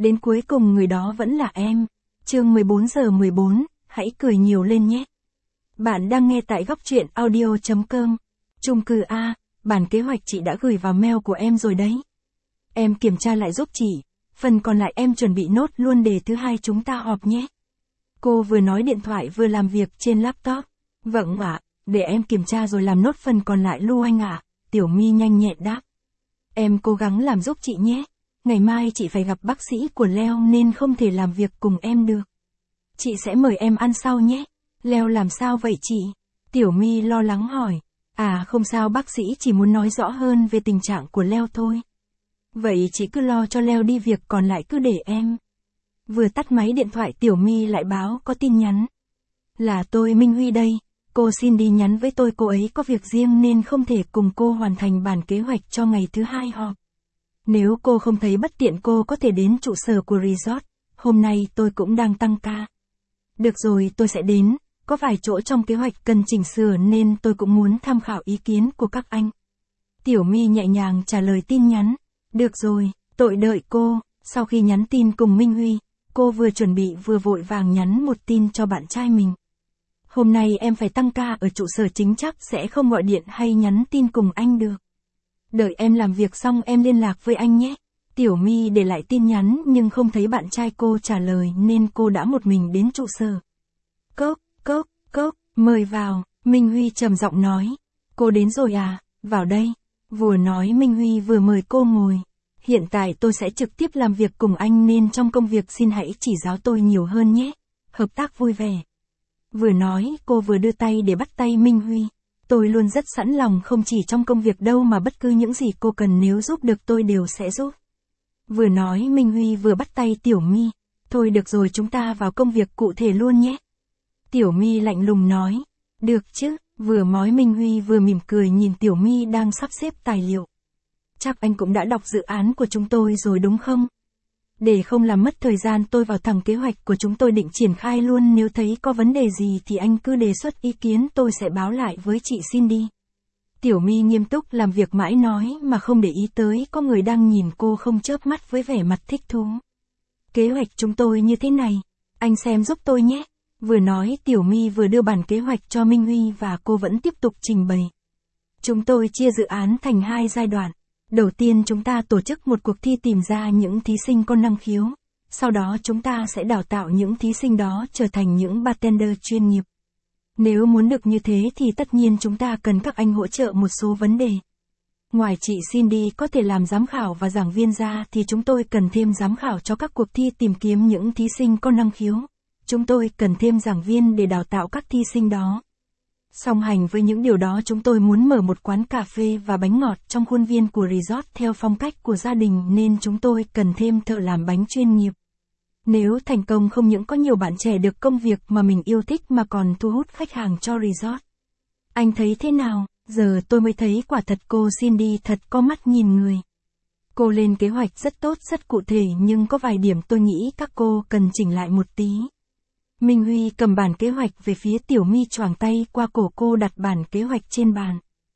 Đến cuối cùng người đó vẫn là em. Chương 14:14, hãy cười nhiều lên nhé. Bạn đang nghe tại góc truyện audio.com. Chung cư A, bản kế hoạch chị đã gửi vào mail của em rồi đấy. Em kiểm tra lại giúp chị, phần còn lại em chuẩn bị nốt luôn để thứ hai chúng ta họp nhé. Cô vừa nói điện thoại vừa làm việc trên laptop. Vâng ạ, để em kiểm tra rồi làm nốt phần còn lại luôn anh ạ. Tiểu My nhanh nhẹn đáp. Em cố gắng làm giúp chị nhé. Ngày mai chị phải gặp bác sĩ của Leo nên không thể làm việc cùng em được. Chị sẽ mời em ăn sau nhé. Leo làm sao vậy chị? Tiểu My lo lắng hỏi. À không sao, bác sĩ chỉ muốn nói rõ hơn về tình trạng của Leo thôi. Vậy chị cứ lo cho Leo đi, việc còn lại cứ để em. Vừa tắt máy điện thoại Tiểu My lại báo có tin nhắn. Là tôi Minh Huy đây. Cô Cindy nhắn với tôi cô ấy có việc riêng nên không thể cùng cô hoàn thành bản kế hoạch cho ngày thứ hai họp. Nếu cô không thấy bất tiện cô có thể đến trụ sở của resort. Hôm nay tôi cũng đang tăng ca. Được rồi, tôi sẽ đến. Có vài chỗ trong kế hoạch cần chỉnh sửa nên tôi cũng muốn tham khảo ý kiến của các anh. Tiểu My nhẹ nhàng trả lời tin nhắn. Được rồi, tôi đợi cô. Sau khi nhắn tin cùng Minh Huy, cô vừa chuẩn bị vừa vội vàng nhắn một tin cho bạn trai mình. Hôm nay em phải tăng ca ở trụ sở chính, chắc sẽ không gọi điện hay nhắn tin cùng anh được. Đợi em làm việc xong em liên lạc với anh nhé. Tiểu My để lại tin nhắn nhưng không thấy bạn trai cô trả lời nên cô đã một mình đến trụ sở. Cốc, mời vào, Minh Huy trầm giọng nói. Cô đến rồi à, vào đây. Vừa nói Minh Huy vừa mời cô ngồi. Hiện tại tôi sẽ trực tiếp làm việc cùng anh nên trong công việc xin hãy chỉ giáo tôi nhiều hơn nhé. Hợp tác vui vẻ. Vừa nói cô vừa đưa tay để bắt tay Minh Huy. Tôi luôn rất sẵn lòng, không chỉ trong công việc đâu mà bất cứ những gì cô cần, nếu giúp được tôi đều sẽ giúp. Vừa nói Minh Huy vừa bắt tay Tiểu My. Thôi được rồi, chúng ta vào công việc cụ thể luôn nhé. Tiểu My lạnh lùng nói. Được chứ, vừa nói Minh Huy vừa mỉm cười nhìn Tiểu My đang sắp xếp tài liệu. Chắc anh cũng đã đọc dự án của chúng tôi rồi đúng không? Để không làm mất thời gian tôi vào thẳng kế hoạch của chúng tôi định triển khai luôn, nếu thấy có vấn đề gì thì anh cứ đề xuất ý kiến, tôi sẽ báo lại với chị Cindy. Tiểu My nghiêm túc làm việc mãi nói mà không để ý tới có người đang nhìn cô không chớp mắt với vẻ mặt thích thú. Kế hoạch chúng tôi như thế này, anh xem giúp tôi nhé. Vừa nói Tiểu My vừa đưa bản kế hoạch cho Minh Huy và cô vẫn tiếp tục trình bày. Chúng tôi chia dự án thành 2 giai đoạn. Đầu tiên chúng ta tổ chức một cuộc thi tìm ra những thí sinh có năng khiếu. Sau đó chúng ta sẽ đào tạo những thí sinh đó trở thành những bartender chuyên nghiệp. Nếu muốn được như thế thì tất nhiên chúng ta cần các anh hỗ trợ một số vấn đề. Ngoài chị Cindy có thể làm giám khảo và giảng viên ra thì chúng tôi cần thêm giám khảo cho các cuộc thi tìm kiếm những thí sinh có năng khiếu. Chúng tôi cần thêm giảng viên để đào tạo các thi sinh đó. Song hành với những điều đó, chúng tôi muốn mở một quán cà phê và bánh ngọt trong khuôn viên của resort theo phong cách của gia đình nên chúng tôi cần thêm thợ làm bánh chuyên nghiệp. Nếu thành công, không những có nhiều bạn trẻ được công việc mà mình yêu thích mà còn thu hút khách hàng cho resort. Anh thấy thế nào? Giờ tôi mới thấy quả thật cô Cindy thật có mắt nhìn người. Cô lên kế hoạch rất tốt, rất cụ thể, nhưng có vài điểm tôi nghĩ các cô cần chỉnh lại một tí. Minh Huy cầm bản kế hoạch về phía Tiểu My, choàng tay qua cổ cô đặt bản kế hoạch trên bàn.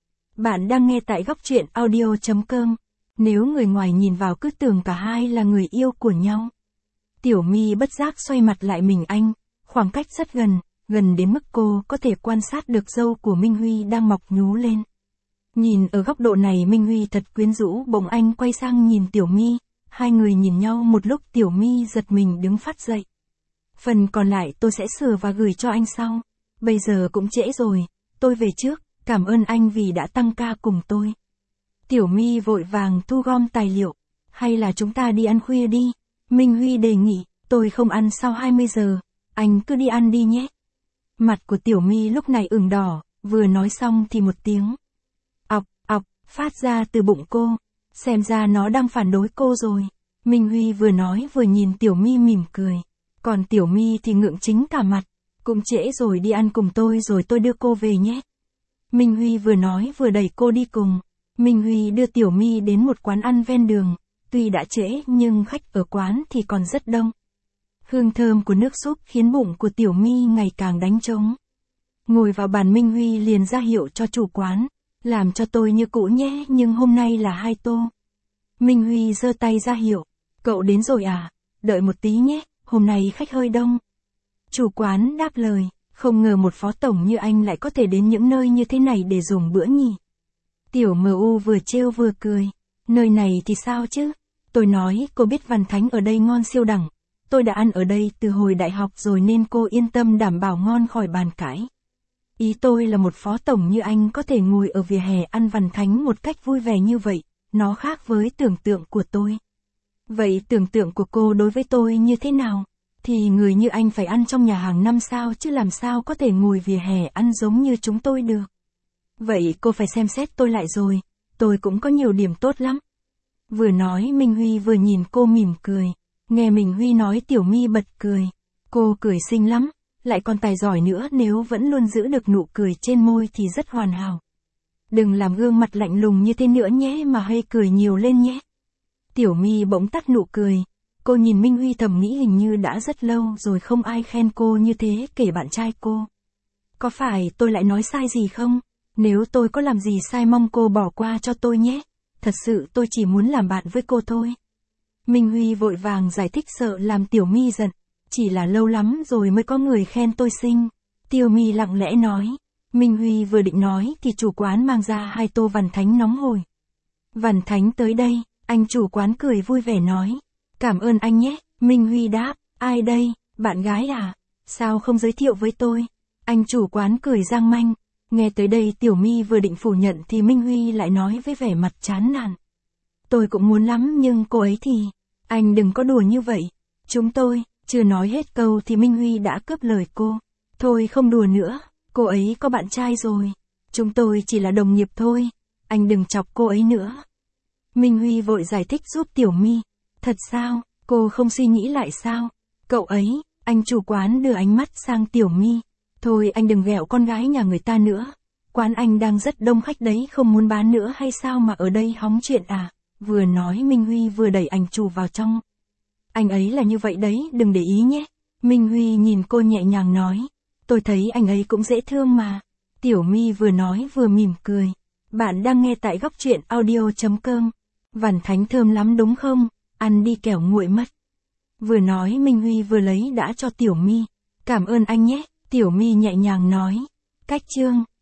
Bạn đang nghe tại góc truyện audio.com. Nếu người ngoài nhìn vào cứ tưởng cả hai là người yêu của nhau. Tiểu My bất giác xoay mặt lại mình anh, khoảng cách rất gần, gần đến mức cô có thể quan sát được râu của Minh Huy đang mọc nhú lên. Nhìn ở góc độ này Minh Huy thật quyến rũ, bỗng anh quay sang nhìn Tiểu My, hai người nhìn nhau một lúc, Tiểu My giật mình đứng phát dậy. Phần còn lại tôi sẽ sửa và gửi cho anh sau. Bây giờ cũng trễ rồi, tôi về trước, cảm ơn anh vì đã tăng ca cùng tôi. Tiểu My vội vàng thu gom tài liệu. Hay là chúng ta đi ăn khuya đi? Minh Huy đề nghị, tôi không ăn sau 20 giờ, anh cứ đi ăn đi nhé. Mặt của Tiểu My lúc này ửng đỏ, vừa nói xong thì một tiếng ọc phát ra từ bụng cô. Xem ra nó đang phản đối cô rồi. Minh Huy vừa nói vừa nhìn Tiểu My mỉm cười. Còn Tiểu My thì ngượng chính cả mặt. Cũng trễ rồi, đi ăn cùng tôi rồi tôi đưa cô về nhé. Minh Huy vừa nói vừa đẩy cô đi cùng. Minh Huy đưa Tiểu My đến một quán ăn ven đường. Tuy đã trễ nhưng khách ở quán thì còn rất đông. Hương thơm của nước súp khiến bụng của Tiểu My ngày càng đánh trống. Ngồi vào bàn, Minh Huy liền ra hiệu cho chủ quán. Làm cho tôi như cũ nhé, nhưng hôm nay là 2 tô. Minh Huy giơ tay ra hiệu. Cậu đến rồi à? đợi một tí nhé, hôm nay khách hơi đông. Chủ quán đáp lời, không ngờ một phó tổng như anh lại có thể đến những nơi như thế này để dùng bữa nhỉ. Tiểu MU vừa trêu vừa cười, nơi này thì sao chứ? Tôi nói cô biết Văn Thánh ở đây ngon siêu đẳng. Tôi đã ăn ở đây từ hồi đại học rồi nên cô yên tâm đảm bảo ngon khỏi bàn cãi. Ý tôi là một phó tổng như anh có thể ngồi ở vỉa hè ăn Văn Thánh một cách vui vẻ như vậy, nó khác với tưởng tượng của tôi. Vậy tưởng tượng của cô đối với tôi như thế nào? Thì người như anh phải ăn trong nhà hàng 5 sao chứ làm sao có thể ngồi vỉa hè ăn giống như chúng tôi được. Vậy cô phải xem xét tôi lại rồi, tôi cũng có nhiều điểm tốt lắm. Vừa nói Minh Huy vừa nhìn cô mỉm cười. Nghe Minh Huy nói Tiểu My bật cười. Cô cười xinh lắm, lại còn tài giỏi nữa, nếu vẫn luôn giữ được nụ cười trên môi thì rất hoàn hảo. Đừng làm gương mặt lạnh lùng như thế nữa nhé mà hay cười nhiều lên nhé. Tiểu My bỗng tắt nụ cười. Cô nhìn Minh Huy thầm nghĩ hình như đã rất lâu rồi không ai khen cô như thế kể bạn trai cô. Có phải tôi lại nói sai gì không? Nếu tôi có làm gì sai mong cô bỏ qua cho tôi nhé. Thật sự tôi chỉ muốn làm bạn với cô thôi. Minh Huy vội vàng giải thích sợ làm Tiểu My giận. Chỉ là lâu lắm rồi mới có người khen tôi xinh. Tiểu My lặng lẽ nói. Minh Huy vừa định nói thì chủ quán mang ra 2 tô Văn Thánh nóng hổi. Văn Thánh tới đây, anh chủ quán cười vui vẻ nói. Cảm ơn anh nhé. Minh Huy đáp. Ai đây, bạn gái à? Sao không giới thiệu với tôi? Anh chủ quán cười giang manh. Nghe tới đây Tiểu My vừa định phủ nhận thì Minh Huy lại nói với vẻ mặt chán nản. Tôi cũng muốn lắm nhưng cô ấy thì... Anh đừng có đùa như vậy. Chúng tôi, chưa nói hết câu thì Minh Huy đã cướp lời cô. Thôi không đùa nữa, cô ấy có bạn trai rồi. Chúng tôi chỉ là đồng nghiệp thôi. Anh đừng chọc cô ấy nữa. Minh Huy vội giải thích giúp Tiểu My. Thật sao, cô không suy nghĩ lại sao? Cậu ấy, anh chủ quán đưa ánh mắt sang Tiểu My. Thôi anh đừng ghẹo con gái nhà người ta nữa. Quán anh đang rất đông khách đấy, không muốn bán nữa hay sao mà ở đây hóng chuyện à? Vừa nói Minh Huy vừa đẩy anh chủ vào trong. Anh ấy là như vậy đấy, đừng để ý nhé. Minh Huy nhìn cô nhẹ nhàng nói. Tôi thấy anh ấy cũng dễ thương mà. Tiểu My vừa nói vừa mỉm cười. Bạn đang nghe tại góc truyện audio.com. Văn Thánh thơm lắm đúng không? Ăn đi kẻo nguội mất. Vừa nói Minh Huy vừa lấy đã cho Tiểu My. Cảm ơn anh nhé. Tiểu My nhẹ nhàng nói. Cách chương.